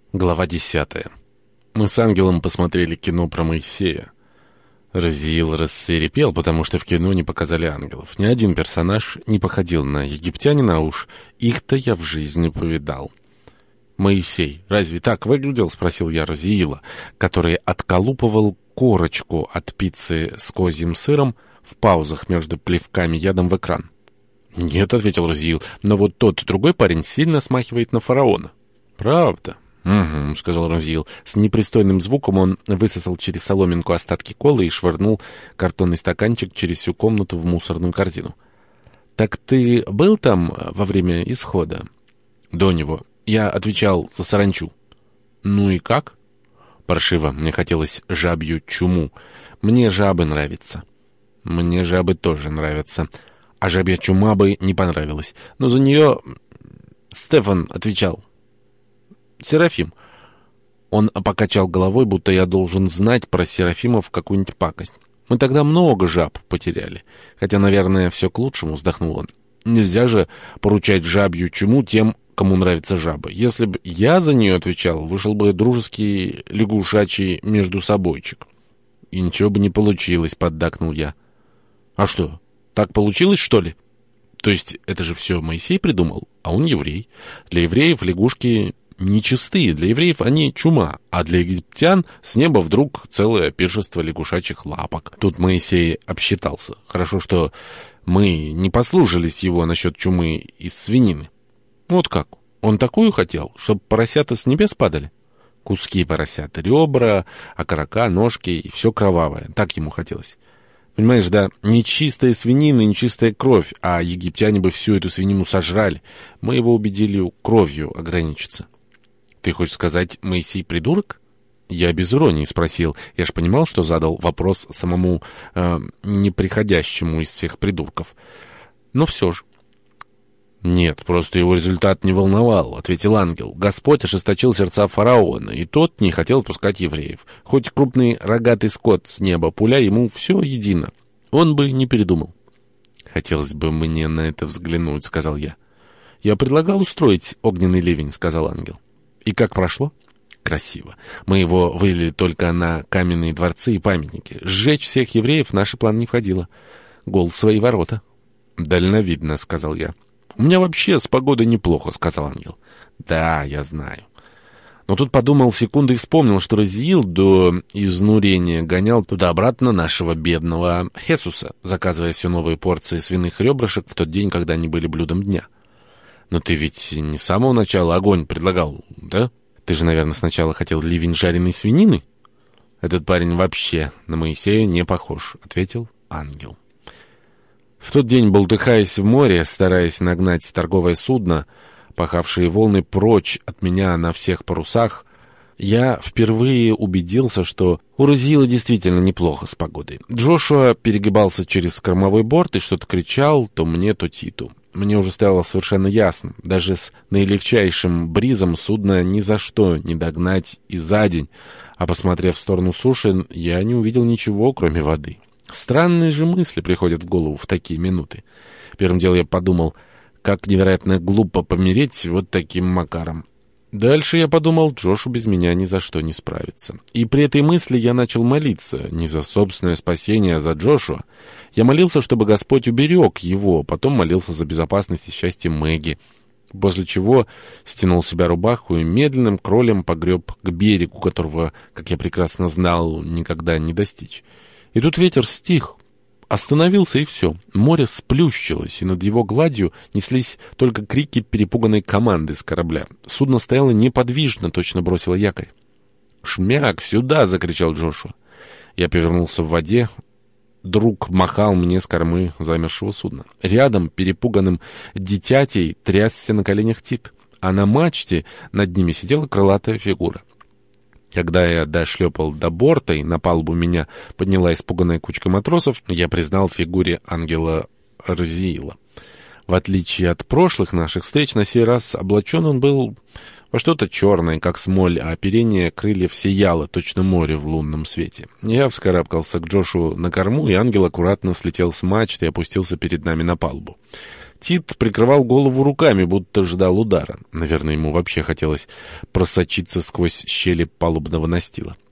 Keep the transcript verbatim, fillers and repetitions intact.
Глава десятая. Мы с Ангелом посмотрели кино про Моисея. Разиил рассвирепел, потому что в кино не показали ангелов. Ни один персонаж не походил на египтянина, а уж их-то я в жизни повидал. «Моисей, разве так выглядел?» — спросил я Разиила, который отколупывал корочку от пиццы с козьим сыром в паузах между плевками ядом в экран. «Нет», — ответил Разиил, — «но вот тот другой парень сильно смахивает на фараона». «Правда?» «Угу», — сказал Разиил. С непристойным звуком он высосал через соломинку остатки колы и швырнул картонный стаканчик через всю комнату в мусорную корзину. «Так ты был там во время исхода?» «До него. Я отвечал за саранчу». «Ну и как?» «Паршиво. Мне хотелось жабью чуму. Мне жабы нравятся». «Мне жабы тоже нравятся. А жабья чума бы не понравилась. Но за нее Стефан отвечал». «Серафим». Он покачал головой, будто я должен знать про серафимов какую-нибудь пакость. «Мы тогда много жаб потеряли. Хотя, наверное, все к лучшему», — вздохнул он. «Нельзя же поручать жабью чуму тем, кому нравятся жабы. Если бы я за нее отвечал, вышел бы дружеский лягушачий междусобойчик». «И ничего бы не получилось», — поддакнул я. «А что, так получилось, что ли?» «То есть это же все Моисей придумал, а он еврей. Для евреев лягушки нечистые, для евреев они чума, а для египтян с неба вдруг целое пиршество лягушачьих лапок». Тут Моисей обсчитался. Хорошо, что мы не послушались его насчет чумы из свинины. Вот как? Он такую хотел, чтобы поросята с небес падали? Куски поросят, ребра, окорока, ножки и все кровавое. Так ему хотелось. Понимаешь, да, нечистая свинина, нечистая кровь, а египтяне бы всю эту свинину сожрали. Мы его убедили кровью ограничиться. Ты хочешь сказать, Моисей придурок? Я без иронии спросил. Я ж понимал, что задал вопрос самому э, неприходящему из всех придурков. Но все же. «Нет, просто его результат не волновал», — ответил ангел. «Господь ожесточил сердца фараона, и тот не хотел отпускать евреев. Хоть крупный рогатый скот с неба пуля, ему все едино. Он бы не передумал». «Хотелось бы мне на это взглянуть», — сказал я. «Я предлагал устроить огненный ливень», — сказал ангел. «И как прошло?» «Красиво. Мы его вылили только на каменные дворцы и памятники. Сжечь всех евреев в наш план не входило. Гол в свои ворота». «Дальновидно», — сказал я. «У меня вообще с погодой неплохо», — сказал ангел. «Да, я знаю». Но тут подумал секунду и вспомнил, что Разиил до изнурения гонял туда-обратно нашего бедного Хесуса, заказывая все новые порции свиных ребрышек в тот день, когда они были блюдом дня. «Но ты ведь не с самого начала огонь предлагал, да? Ты же, наверное, сначала хотел ливень жареной свинины?» «Этот парень вообще на Моисея не похож», — ответил ангел. В тот день, болтыхаясь в море, стараясь нагнать торговое судно, пахавшие волны прочь от меня на всех парусах, я впервые убедился, что у Разиила действительно неплохо с погодой. Джошуа перегибался через кормовой борт и что-то кричал то мне, то Титу. Мне уже стало совершенно ясно. Даже с наилегчайшим бризом судно ни за что не догнать и за день, а посмотрев в сторону суши, я не увидел ничего, кроме воды. Странные же мысли приходят в голову в такие минуты. Первым делом я подумал, как невероятно глупо помереть вот таким макаром. Дальше я подумал, Джошу без меня ни за что не справится. И при этой мысли я начал молиться не за собственное спасение, а за Джошуа. Я молился, чтобы Господь уберег его, потом молился за безопасность и счастье Мэгги. После чего стянул с себя рубаху и медленным кролем погреб к берегу, которого, как я прекрасно знал, никогда не достичь. И тут ветер стих, остановился, и все. Море сплющилось, и над его гладью неслись только крики перепуганной команды с корабля. Судно стояло неподвижно, точно бросило якорь. «Шмяк, сюда!» — закричал Джошуа. Я повернулся в воде. Друг махал мне с кормы замершего судна. Рядом, перепуганным дитятей, трясся на коленях Тит, а на мачте над ними сидела крылатая фигура. Когда я дошлепал до борта, и на палубу меня подняла испуганная кучка матросов, я признал в фигуре ангела Разиила. В отличие от прошлых наших встреч, на сей раз облачен он был во что-то черное, как смоль, а оперение крыльев сияло, точно море в лунном свете. Я вскарабкался к Джошу на корму, и ангел аккуратно слетел с мачты и опустился перед нами на палубу. Тит прикрывал голову руками, будто ждал удара. Наверное, ему вообще хотелось просочиться сквозь щели палубного настила.